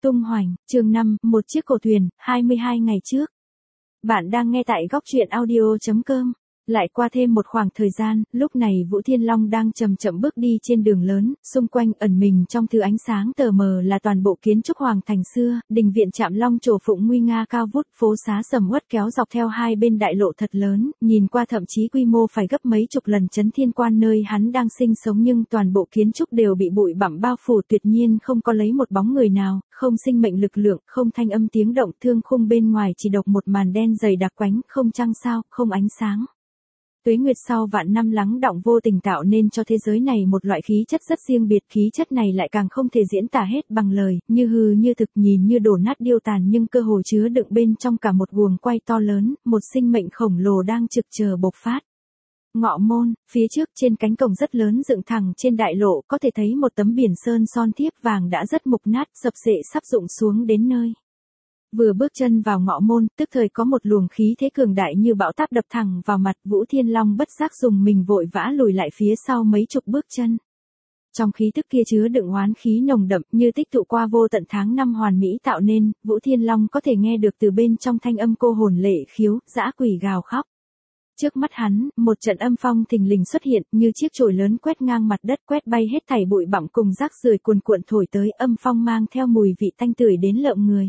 Tung hoành, chương 5, một chiếc cổ thuyền, 22 ngày trước. Bạn đang nghe tại góc truyện audio.com. Lại qua thêm một khoảng thời gian, lúc này Vũ Thiên Long đang chậm chậm bước đi trên đường lớn, xung quanh ẩn mình trong thứ ánh sáng tờ mờ là toàn bộ kiến trúc hoàng thành xưa, đình viện Trạm Long trổ phụng nguy nga cao vút, phố xá sầm uất kéo dọc theo hai bên đại lộ thật lớn, nhìn qua thậm chí quy mô phải gấp mấy chục lần Trấn Thiên Quan nơi hắn đang sinh sống, nhưng toàn bộ kiến trúc đều bị bụi bặm bao phủ, tuyệt nhiên không có lấy một bóng người nào, không sinh mệnh lực lượng, không thanh âm tiếng động, thương khung bên ngoài chỉ độc một màn đen dày đặc quánh, không trăng sao, không ánh sáng. Tuế nguyệt sau vạn năm lắng đọng vô tình tạo nên cho thế giới này một loại khí chất rất riêng biệt, khí chất này lại càng không thể diễn tả hết bằng lời, như hư như thực, nhìn như đổ nát điêu tàn nhưng cơ hồ chứa đựng bên trong cả một guồng quay to lớn, một sinh mệnh khổng lồ đang trực chờ bộc phát. Ngọ môn, phía trước trên cánh cổng rất lớn dựng thẳng trên đại lộ có thể thấy một tấm biển sơn son thiếp vàng đã rất mục nát, sập xệ sắp rụng xuống đến nơi. Vừa bước chân vào ngọ môn, tức thời có một luồng khí thế cường đại như bão táp đập thẳng vào mặt, Vũ Thiên Long bất giác dùng mình vội vã lùi lại phía sau mấy chục bước chân. Trong khí tức kia chứa đựng oán khí nồng đậm như tích tụ qua vô tận tháng năm hoàn mỹ tạo nên, Vũ Thiên Long có thể nghe được từ bên trong thanh âm cô hồn lệ khiếu, dã quỷ gào khóc. Trước mắt hắn, một trận âm phong thình lình xuất hiện, như chiếc chổi lớn quét ngang mặt đất, quét bay hết thảy bụi bặm cùng rác rưởi cuồn cuộn thổi tới, âm phong mang theo mùi vị tanh tưởi đến lợm người.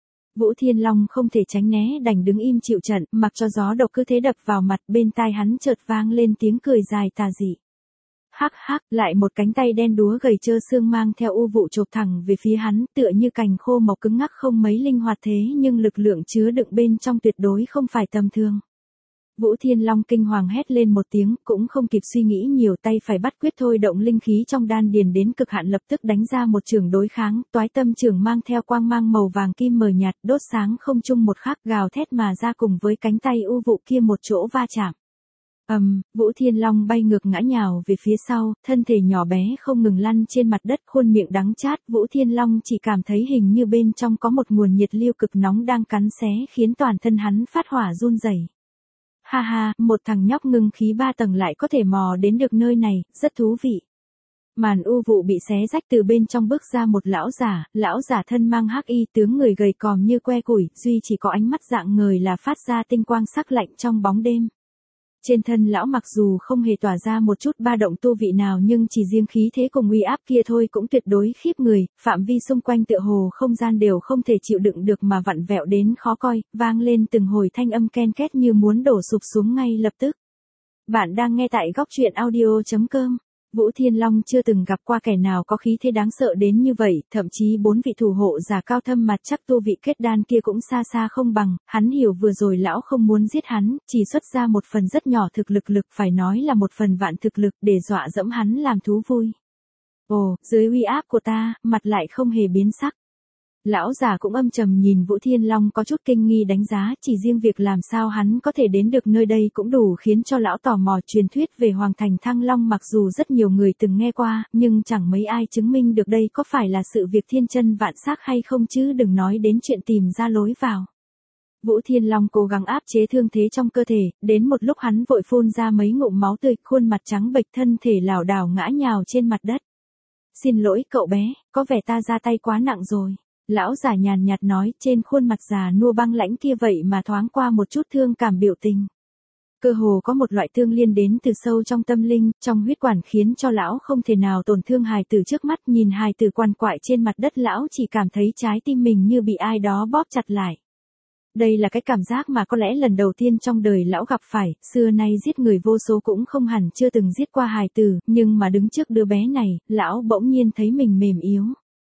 Vũ Thiên Long không thể tránh né, đành đứng im chịu trận, mặc cho gió độc cứ thế đập vào mặt, bên tai hắn chợt vang lên tiếng cười dài tà dị. Hắc hắc, lại một cánh tay đen đúa gầy trơ xương mang theo u vụ chộp thẳng về phía hắn, tựa như cành khô mọc cứng ngắc không mấy linh hoạt thế nhưng lực lượng chứa đựng bên trong tuyệt đối không phải tầm thường. Vũ Thiên Long kinh hoàng hét lên một tiếng, cũng không kịp suy nghĩ nhiều, tay phải bắt quyết thôi động linh khí trong đan điền đến cực hạn, lập tức đánh ra một chưởng đối kháng, toái tâm chưởng mang theo quang mang màu vàng kim mờ nhạt, đốt sáng không trung một khắc, gào thét mà ra cùng với cánh tay u vụ kia một chỗ va chạm. Vũ Thiên Long bay ngược ngã nhào về phía sau, thân thể nhỏ bé không ngừng lăn trên mặt đất, khuôn miệng đắng chát, Vũ Thiên Long chỉ cảm thấy hình như bên trong có một nguồn nhiệt lưu cực nóng đang cắn xé, khiến toàn thân hắn phát hỏa run rẩy. Ha ha, một thằng nhóc ngưng khí 3 tầng lại có thể mò đến được nơi này, rất thú vị. Màn u vụ bị xé rách, từ bên trong bước ra một lão giả thân mang hắc y, tướng người gầy còm như que củi, duy chỉ có ánh mắt dạng ngời là phát ra tinh quang sắc lạnh trong bóng đêm. Trên thân lão mặc dù không hề tỏa ra một chút ba động tu vị nào, nhưng chỉ riêng khí thế cùng uy áp kia thôi cũng tuyệt đối khiếp người, phạm vi xung quanh tựa hồ không gian đều không thể chịu đựng được mà vặn vẹo đến khó coi, vang lên từng hồi thanh âm ken két như muốn đổ sụp xuống ngay lập tức. Bạn đang nghe tại góc truyện audio.com. Vũ Thiên Long chưa từng gặp qua kẻ nào có khí thế đáng sợ đến như vậy, thậm chí 4 vị thủ hộ giả cao thâm mặt chắc tu vị kết đan kia cũng xa xa không bằng, hắn hiểu vừa rồi lão không muốn giết hắn, chỉ xuất ra một phần rất nhỏ thực lực, phải nói là một phần vạn thực lực để dọa dẫm hắn làm thú vui. Ồ, dưới uy áp của ta, mặt lại không hề biến sắc. Lão già cũng âm trầm nhìn Vũ Thiên Long có chút kinh nghi đánh giá, chỉ riêng việc làm sao hắn có thể đến được nơi đây cũng đủ khiến cho lão tò mò. Truyền thuyết về Hoàng thành Thăng Long mặc dù rất nhiều người từng nghe qua, nhưng chẳng mấy ai chứng minh được đây có phải là sự việc thiên chân vạn xác hay không, chứ đừng nói đến chuyện tìm ra lối vào. Vũ Thiên Long cố gắng áp chế thương thế trong cơ thể, đến một lúc hắn vội phun ra mấy ngụm máu tươi, khuôn mặt trắng bệch, thân thể lảo đảo ngã nhào trên mặt đất. Xin lỗi cậu bé, có vẻ ta ra tay quá nặng rồi. Lão già nhàn nhạt nói, trên khuôn mặt già nua băng lãnh kia vậy mà thoáng qua một chút thương cảm biểu tình. Cơ hồ có một loại thương liên đến từ sâu trong tâm linh, trong huyết quản, khiến cho lão không thể nào tổn thương hài tử trước mắt. Nhìn hài tử quằn quại trên mặt đất, lão chỉ cảm thấy trái tim mình như bị ai đó bóp chặt lại. Đây là cái cảm giác mà có lẽ lần đầu tiên trong đời lão gặp phải, xưa nay giết người vô số cũng không hẳn chưa từng giết qua hài tử, nhưng mà đứng trước đứa bé này, lão bỗng nhiên thấy mình mềm yếu.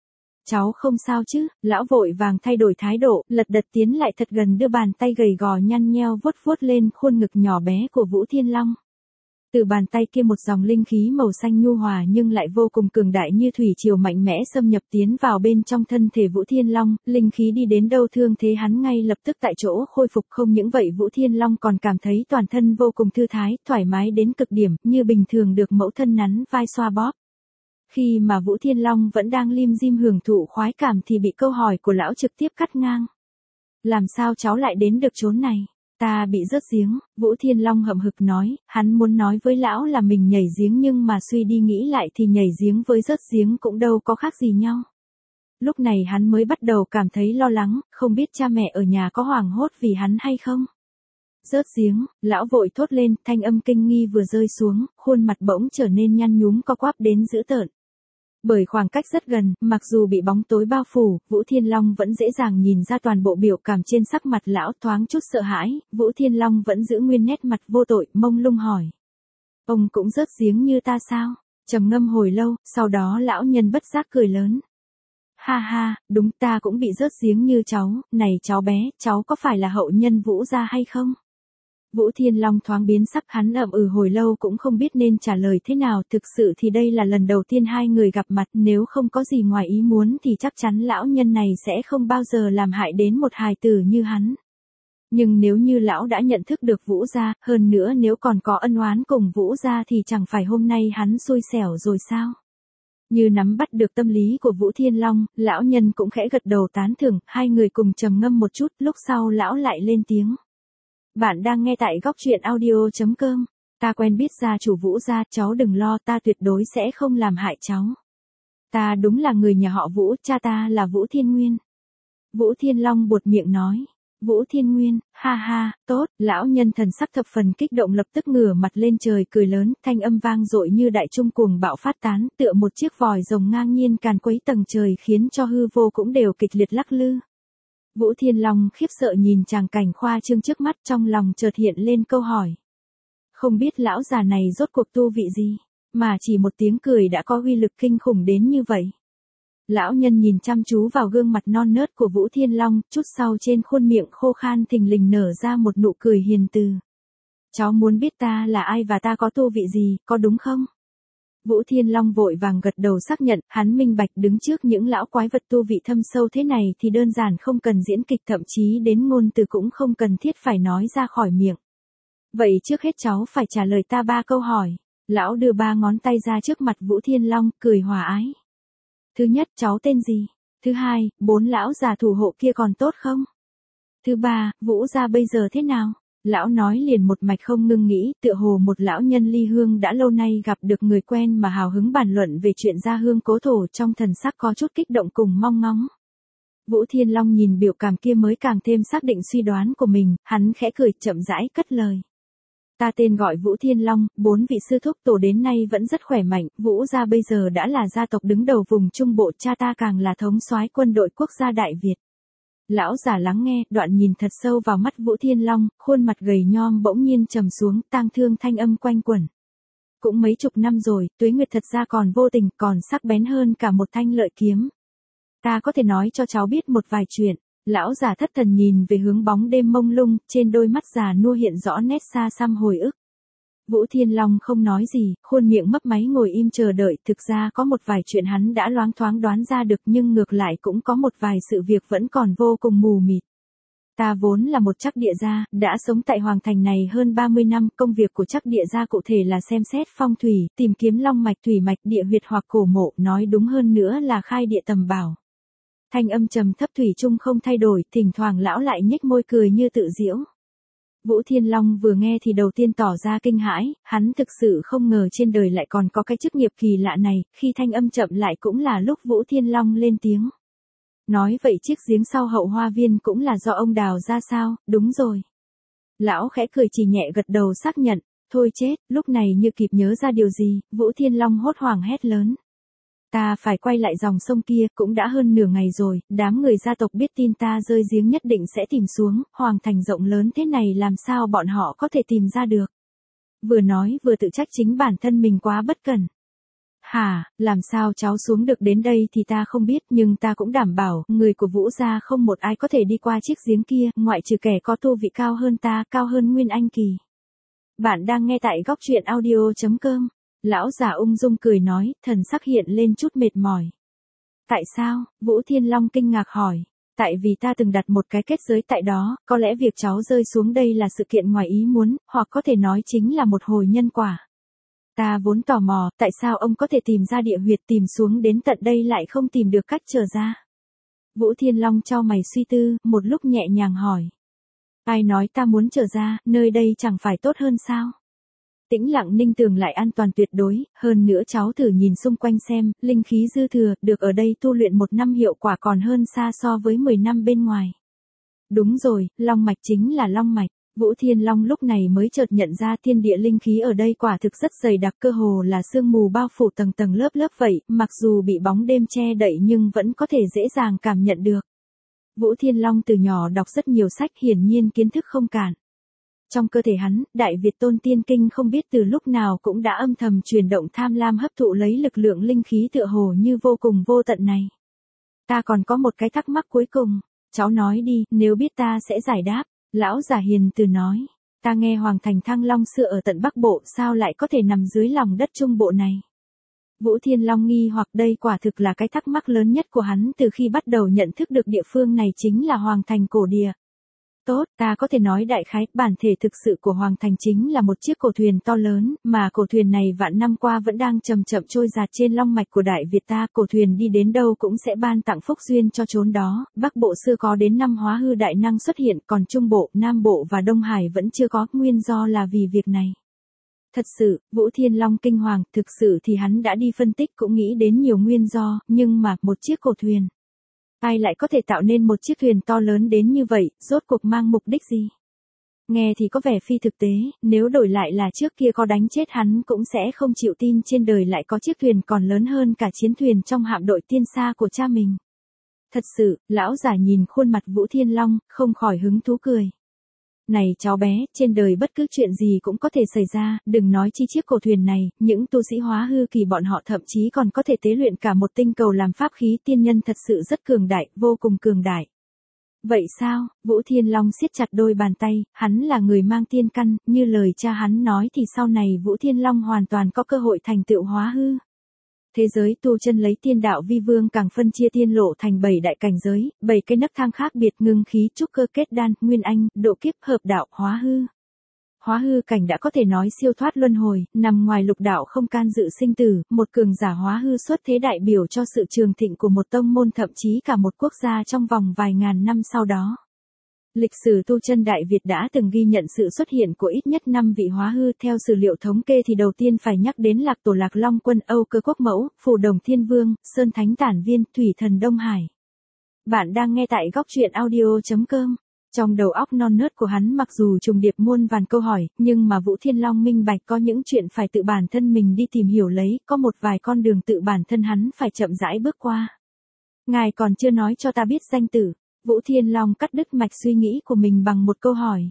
Cháu không sao chứ? Lão vội vàng thay đổi thái độ, lật đật tiến lại thật gần, đưa bàn tay gầy gò nhăn nheo vuốt vuốt lên khuôn ngực nhỏ bé của Vũ Thiên Long. Từ bàn tay kia một dòng linh khí màu xanh nhu hòa nhưng lại vô cùng cường đại như thủy triều mạnh mẽ xâm nhập tiến vào bên trong thân thể Vũ Thiên Long, linh khí đi đến đâu thương thế hắn ngay lập tức tại chỗ khôi phục. Không những vậy, Vũ Thiên Long còn cảm thấy toàn thân vô cùng thư thái, thoải mái đến cực điểm, như bình thường được mẫu thân nắn vai xoa bóp. Khi mà Vũ Thiên Long vẫn đang lim dim hưởng thụ khoái cảm thì bị câu hỏi của lão trực tiếp cắt ngang. Làm sao cháu lại đến được chốn này? Ta bị rớt giếng, Vũ Thiên Long hậm hực nói, hắn muốn nói với lão là mình nhảy giếng nhưng mà suy đi nghĩ lại thì nhảy giếng với rớt giếng cũng đâu có khác gì nhau. Lúc này hắn mới bắt đầu cảm thấy lo lắng, không biết cha mẹ ở nhà có hoảng hốt vì hắn hay không. Rớt giếng, lão vội thốt lên, thanh âm kinh nghi vừa rơi xuống, khuôn mặt bỗng trở nên nhăn nhúm co quắp đến dữ tợn. Bởi khoảng cách rất gần, mặc dù bị bóng tối bao phủ, Vũ Thiên Long vẫn dễ dàng nhìn ra toàn bộ biểu cảm trên sắc mặt lão, thoáng chút sợ hãi, Vũ Thiên Long vẫn giữ nguyên nét mặt vô tội, mông lung hỏi. Ông cũng rớt giếng như ta sao? Trầm ngâm hồi lâu, sau đó lão nhân bất giác cười lớn. Ha ha, đúng, ta cũng bị rớt giếng như cháu, này cháu bé, cháu có phải là hậu nhân Vũ gia hay không? Vũ Thiên Long thoáng biến sắc, hắn ậm ừ hồi lâu cũng không biết nên trả lời thế nào, thực sự thì đây là lần đầu tiên hai người gặp mặt, nếu không có gì ngoài ý muốn thì chắc chắn lão nhân này sẽ không bao giờ làm hại đến một hài tử như hắn. Nhưng nếu như lão đã nhận thức được Vũ gia, hơn nữa nếu còn có ân oán cùng Vũ gia thì chẳng phải hôm nay hắn xui xẻo rồi sao? Như nắm bắt được tâm lý của Vũ Thiên Long, lão nhân cũng khẽ gật đầu tán thưởng, hai người cùng trầm ngâm một chút, lúc sau lão lại lên tiếng. Bạn đang nghe tại góc truyện audio.com. Ta quen biết gia chủ Vũ gia, cháu đừng lo, ta tuyệt đối sẽ không làm hại cháu. Ta đúng là người nhà họ Vũ, cha ta là Vũ Thiên Nguyên. Vũ Thiên Long buột miệng nói. Vũ Thiên Nguyên, ha ha, tốt, lão nhân thần sắc thập phần kích động lập tức ngửa mặt lên trời cười lớn, thanh âm vang dội như đại trung cuồng bạo phát tán, tựa một chiếc vòi rồng ngang nhiên càn quấy tầng trời khiến cho hư vô cũng đều kịch liệt lắc lư. Vũ Thiên Long khiếp sợ nhìn tràng cảnh khoa trương trước mắt, trong lòng chợt hiện lên câu hỏi. Không biết lão già này rốt cuộc tu vị gì, mà chỉ một tiếng cười đã có uy lực kinh khủng đến như vậy. Lão nhân nhìn chăm chú vào gương mặt non nớt của Vũ Thiên Long, chút sau trên khuôn miệng khô khan thình lình nở ra một nụ cười hiền từ. Cháu muốn biết ta là ai và ta có tu vị gì, có đúng không? Vũ Thiên Long vội vàng gật đầu xác nhận, hắn minh bạch đứng trước những lão quái vật tu vị thâm sâu thế này thì đơn giản không cần diễn kịch, thậm chí đến ngôn từ cũng không cần thiết phải nói ra khỏi miệng. Vậy trước hết cháu phải trả lời ta 3 câu hỏi. Lão đưa 3 ngón tay ra trước mặt Vũ Thiên Long, cười hòa ái. Thứ nhất, cháu tên gì? Thứ hai, 4 lão già thủ hộ kia còn tốt không? Thứ ba, Vũ gia bây giờ thế nào? Lão nói liền một mạch không ngưng nghĩ, tựa hồ một lão nhân ly hương đã lâu nay gặp được người quen mà hào hứng bàn luận về chuyện gia hương cố thổ, trong thần sắc có chút kích động cùng mong ngóng. Vũ Thiên Long nhìn biểu cảm kia mới càng thêm xác định suy đoán của mình, hắn khẽ cười chậm rãi cất lời. Ta tên gọi Vũ Thiên Long, 4 vị sư thúc tổ đến nay vẫn rất khỏe mạnh, Vũ gia bây giờ đã là gia tộc đứng đầu vùng Trung Bộ, cha ta càng là thống soái quân đội quốc gia Đại Việt. Lão giả lắng nghe, đoạn nhìn thật sâu vào mắt Vũ Thiên Long, khuôn mặt gầy nhom bỗng nhiên trầm xuống, tang thương thanh âm quanh quẩn. Cũng mấy chục năm rồi, Tuế Nguyệt thật ra còn vô tình, còn sắc bén hơn cả một thanh lợi kiếm. Ta có thể nói cho cháu biết một vài chuyện. Lão giả thất thần nhìn về hướng bóng đêm mông lung, trên đôi mắt già nua hiện rõ nét xa xăm hồi ức. Vũ Thiên Long không nói gì, khuôn miệng mấp máy ngồi im chờ đợi, thực ra có một vài chuyện hắn đã loáng thoáng đoán ra được nhưng ngược lại cũng có một vài sự việc vẫn còn vô cùng mù mịt. Ta vốn là một trắc địa gia, đã sống tại Hoàng Thành này hơn 30 năm, công việc của trắc địa gia cụ thể là xem xét phong thủy, tìm kiếm long mạch thủy mạch địa huyệt hoặc cổ mộ, nói đúng hơn nữa là khai địa tầm bảo. Thanh âm trầm thấp thủy chung không thay đổi, thỉnh thoảng lão lại nhếch môi cười như tự giễu. Vũ Thiên Long vừa nghe thì đầu tiên tỏ ra kinh hãi, hắn thực sự không ngờ trên đời lại còn có cái chức nghiệp kỳ lạ này, khi thanh âm chậm lại cũng là lúc Vũ Thiên Long lên tiếng. Nói vậy chiếc giếng sau hậu hoa viên cũng là do ông đào ra sao, đúng rồi. Lão khẽ cười chỉ nhẹ gật đầu xác nhận, thôi chết, lúc này như kịp nhớ ra điều gì, Vũ Thiên Long hốt hoảng hét lớn. Ta phải quay lại dòng sông kia, cũng đã hơn nửa ngày rồi, đám người gia tộc biết tin ta rơi giếng nhất định sẽ tìm xuống, Hoàng Thành rộng lớn thế này làm sao bọn họ có thể tìm ra được. Vừa nói vừa tự trách chính bản thân mình quá bất cẩn. Hả, làm sao cháu xuống được đến đây thì ta không biết, nhưng ta cũng đảm bảo, người của Vũ gia không một ai có thể đi qua chiếc giếng kia, ngoại trừ kẻ có tu vị cao hơn ta, cao hơn Nguyên Anh kỳ. Bạn đang nghe tại góc truyện audio.com. Lão già ung dung cười nói, thần sắc hiện lên chút mệt mỏi. Tại sao? Vũ Thiên Long kinh ngạc hỏi. Tại vì ta từng đặt một cái kết giới tại đó, có lẽ việc cháu rơi xuống đây là sự kiện ngoài ý muốn, hoặc có thể nói chính là một hồi nhân quả. Ta vốn tò mò, tại sao ông có thể tìm ra địa huyệt, tìm xuống đến tận đây lại không tìm được cách trở ra. Vũ Thiên Long chau mày suy tư, một lúc nhẹ nhàng hỏi. Ai nói ta muốn trở ra, nơi đây chẳng phải tốt hơn sao? Tĩnh lặng Ninh Tường lại an toàn tuyệt đối, hơn nữa cháu thử nhìn xung quanh xem, linh khí dư thừa, được ở đây tu luyện 1 năm hiệu quả còn hơn xa so với 10 năm bên ngoài. Đúng rồi, long mạch chính là long mạch. Vũ Thiên Long lúc này mới chợt nhận ra thiên địa linh khí ở đây quả thực rất dày đặc, cơ hồ là sương mù bao phủ tầng tầng lớp lớp vậy, mặc dù bị bóng đêm che đậy nhưng vẫn có thể dễ dàng cảm nhận được. Vũ Thiên Long từ nhỏ đọc rất nhiều sách, hiển nhiên kiến thức không cạn. Trong cơ thể hắn, Đại Việt Tôn Tiên Kinh không biết từ lúc nào cũng đã âm thầm chuyển động, tham lam hấp thụ lấy lực lượng linh khí tựa hồ như vô cùng vô tận này. Ta còn có một cái thắc mắc cuối cùng, cháu nói đi, nếu biết ta sẽ giải đáp. Lão già hiền từ nói, ta nghe Hoàng thành Thăng Long xưa ở tận Bắc Bộ, sao lại có thể nằm dưới lòng đất Trung Bộ này? Vũ Thiên Long nghi hoặc, đây quả thực là cái thắc mắc lớn nhất của hắn từ khi bắt đầu nhận thức được địa phương này chính là Hoàng thành cổ địa. Tốt, ta có thể nói đại khái, bản thể thực sự của Hoàng thành chính là một chiếc cổ thuyền to lớn, mà cổ thuyền này vạn năm qua vẫn đang chậm chậm trôi dạt trên long mạch của Đại Việt ta, cổ thuyền đi đến đâu cũng sẽ ban tặng phúc duyên cho chốn đó. Bắc Bộ xưa có đến 5 hóa hư đại năng xuất hiện, còn Trung Bộ, Nam Bộ và Đông Hải vẫn chưa có, nguyên do là vì việc này. Thật sự, Vũ Thiên Long kinh hoàng, thực sự thì hắn đã đi phân tích cũng nghĩ đến nhiều nguyên do, nhưng mà, một chiếc cổ thuyền. Ai lại có thể tạo nên một chiếc thuyền to lớn đến như vậy, rốt cuộc mang mục đích gì? Nghe thì có vẻ phi thực tế, nếu đổi lại là trước kia có đánh chết hắn cũng sẽ không chịu tin trên đời lại có chiếc thuyền còn lớn hơn cả chiến thuyền trong hạm đội tiên sa của cha mình. Thật sự, lão giả nhìn khuôn mặt Vũ Thiên Long, không khỏi hứng thú cười. Này cháu bé, trên đời bất cứ chuyện gì cũng có thể xảy ra, đừng nói chi chiếc cổ thuyền này, những tu sĩ hóa hư kỳ bọn họ thậm chí còn có thể tế luyện cả một tinh cầu làm pháp khí, tiên nhân thật sự rất cường đại, vô cùng cường đại. Vậy sao? Vũ Thiên Long siết chặt đôi bàn tay, hắn là người mang tiên căn, như lời cha hắn nói thì sau này Vũ Thiên Long hoàn toàn có cơ hội thành tựu hóa hư. Thế giới tu chân lấy tiên đạo vi vương càng phân chia tiên lộ thành 7 đại cảnh giới, 7 cái nấc thang khác biệt, ngưng khí, trúc cơ, kết đan, nguyên anh, độ kiếp, hợp đạo, hóa hư. Hóa hư cảnh đã có thể nói siêu thoát luân hồi, nằm ngoài lục đạo không can dự sinh tử, một cường giả hóa hư xuất thế đại biểu cho sự trường thịnh của một tông môn, thậm chí cả một quốc gia trong vòng vài ngàn năm sau đó. Lịch sử tu chân Đại Việt đã từng ghi nhận sự xuất hiện của ít nhất 5 vị hóa hư, theo sử liệu thống kê thì đầu tiên phải nhắc đến Lạc Tổ Lạc Long Quân, Âu Cơ Quốc Mẫu, Phù Đồng Thiên Vương, Sơn Thánh Tản Viên, Thủy Thần Đông Hải. Bạn đang nghe tại góc truyện audio.com. Trong đầu óc non nớt của hắn mặc dù trùng điệp muôn vàn câu hỏi, nhưng mà Vũ Thiên Long minh bạch có những chuyện phải tự bản thân mình đi tìm hiểu lấy, có một vài con đường tự bản thân hắn phải chậm rãi bước qua. Ngài còn chưa nói cho ta biết danh tử. Vũ Thiên Long cắt đứt mạch suy nghĩ của mình bằng một câu hỏi.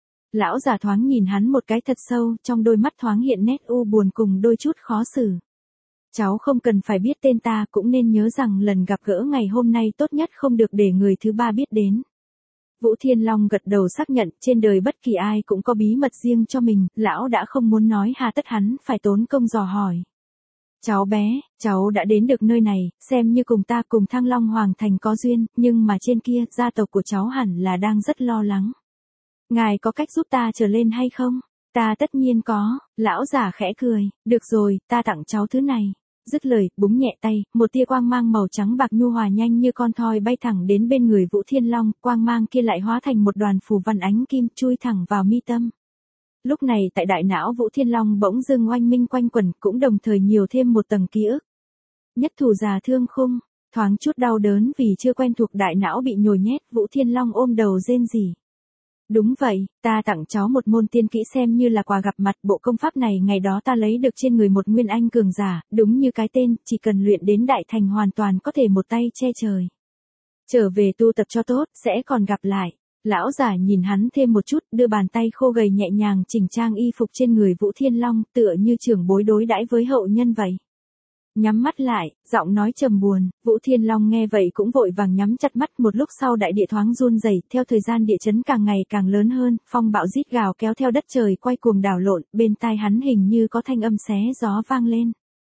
Lão già thoáng nhìn hắn một cái thật sâu, trong đôi mắt thoáng hiện nét u buồn cùng đôi chút khó xử. Cháu không cần phải biết tên ta, cũng nên nhớ rằng lần gặp gỡ ngày hôm nay tốt nhất không được để người thứ ba biết đến. Vũ Thiên Long gật đầu xác nhận, trên đời bất kỳ ai cũng có bí mật riêng cho mình, lão đã không muốn nói, hà tất hắn phải tốn công dò hỏi. Cháu bé, cháu đã đến được nơi này, xem như cùng ta cùng Thăng Long Hoàng thành có duyên, nhưng mà trên kia, gia tộc của cháu hẳn là đang rất lo lắng. Ngài có cách giúp ta trở lên hay không? Ta tất nhiên có, lão già khẽ cười, được rồi, ta tặng cháu thứ này. Dứt lời, búng nhẹ tay, một tia quang mang màu trắng bạc nhu hòa nhanh như con thoi bay thẳng đến bên người Vũ Thiên Long, quang mang kia lại hóa thành một đoàn phù văn ánh kim chui thẳng vào mi tâm. Lúc này tại đại não Vũ Thiên Long bỗng dưng oanh minh quanh quẩn, cũng đồng thời nhiều thêm một tầng ký ức. Nhất thủ già thương khung, thoáng chút đau đớn vì chưa quen thuộc đại não bị nhồi nhét, Vũ Thiên Long ôm đầu rên rỉ. Đúng vậy, ta tặng cháu một môn tiên kỹ xem như là quà gặp mặt, bộ công pháp này ngày đó ta lấy được trên người một nguyên anh cường giả, đúng như cái tên, chỉ cần luyện đến đại thành hoàn toàn có thể một tay che trời. Trở về tu tập cho tốt, sẽ còn gặp lại. Lão giả nhìn hắn thêm một chút, đưa bàn tay khô gầy nhẹ nhàng chỉnh trang y phục trên người Vũ Thiên Long, tựa như trưởng bối đối đãi với hậu nhân vậy. Nhắm mắt lại, giọng nói trầm buồn, Vũ Thiên Long nghe vậy cũng vội vàng nhắm chặt mắt, một lúc sau đại địa thoáng run rẩy, theo thời gian địa chấn càng ngày càng lớn hơn, phong bạo rít gào kéo theo đất trời quay cuồng đảo lộn, bên tai hắn hình như có thanh âm xé gió vang lên.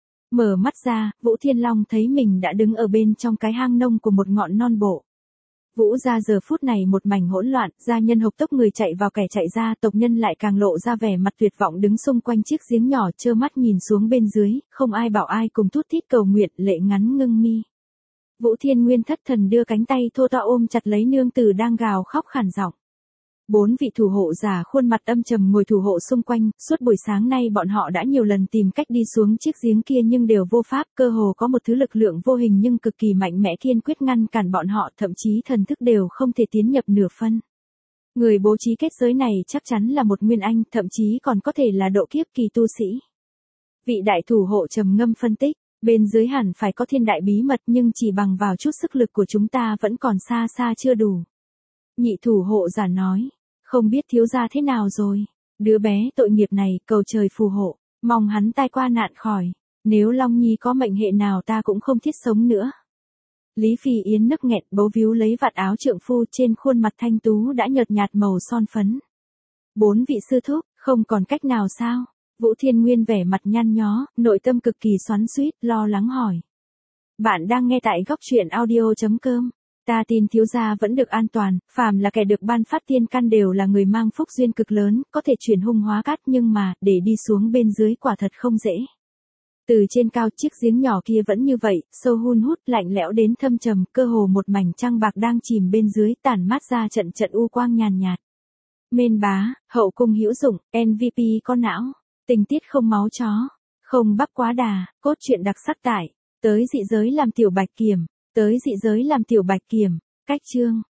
Mở mắt ra, Vũ Thiên Long thấy mình đã đứng ở bên trong cái hang nông của một ngọn non bộ. Vũ gia giờ phút này một mảnh hỗn loạn, gia nhân hộc tốc người chạy vào kẻ chạy ra, tộc nhân lại càng lộ ra vẻ mặt tuyệt vọng đứng xung quanh chiếc giếng nhỏ trơ mắt nhìn xuống bên dưới, không ai bảo ai cùng thút thít cầu nguyện, lệ ngắn ngưng mi. Vũ Thiên Nguyên thất thần đưa cánh tay thô to ôm chặt lấy nương tử đang gào khóc khản giọng. 4 vị thủ hộ giả khuôn mặt âm trầm ngồi thủ hộ xung quanh, suốt buổi sáng nay bọn họ đã nhiều lần tìm cách đi xuống chiếc giếng kia nhưng đều vô pháp, cơ hồ có một thứ lực lượng vô hình nhưng cực kỳ mạnh mẽ kiên quyết ngăn cản bọn họ, thậm chí thần thức đều không thể tiến nhập nửa phân. Người bố trí kết giới này chắc chắn là một nguyên anh, thậm chí còn có thể là độ kiếp kỳ tu sĩ. Vị đại thủ hộ trầm ngâm phân tích, bên dưới hẳn phải có thiên đại bí mật nhưng chỉ bằng vào chút sức lực của chúng ta vẫn còn xa xa chưa đủ. Nhị thủ hộ giả nói, không biết thiếu gia thế nào rồi, đứa bé tội nghiệp này cầu trời phù hộ, mong hắn tai qua nạn khỏi, nếu Long Nhi có mệnh hệ nào ta cũng không thiết sống nữa. Lý Phi Yến nức nghẹn bấu víu lấy vạt áo trượng phu, trên khuôn mặt thanh tú đã nhợt nhạt màu son phấn. 4 vị sư thúc, không còn cách nào sao? Vũ Thiên Nguyên vẻ mặt nhăn nhó, nội tâm cực kỳ xoắn xuýt, lo lắng hỏi. Bạn đang nghe tại góc truyện audio.com. Ta tin thiếu gia vẫn được an toàn, phàm là kẻ được ban phát tiên căn đều là người mang phúc duyên cực lớn, có thể chuyển hung hóa cát nhưng mà, để đi xuống bên dưới quả thật không dễ. Từ trên cao chiếc giếng nhỏ kia vẫn như vậy, sâu hun hút lạnh lẽo đến thâm trầm, cơ hồ một mảnh trăng bạc đang chìm bên dưới, tản mát ra trận trận u quang nhàn nhạt. Mên bá, hậu cung hữu dụng, MVP có não, tình tiết không máu chó, không bắp quá đà, cốt truyện đặc sắc tại, tới dị giới làm tiểu bạch kiểm, tới dị giới làm tiểu bạch kiểm, cách chương.